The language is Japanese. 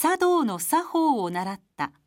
茶道の作法を習った。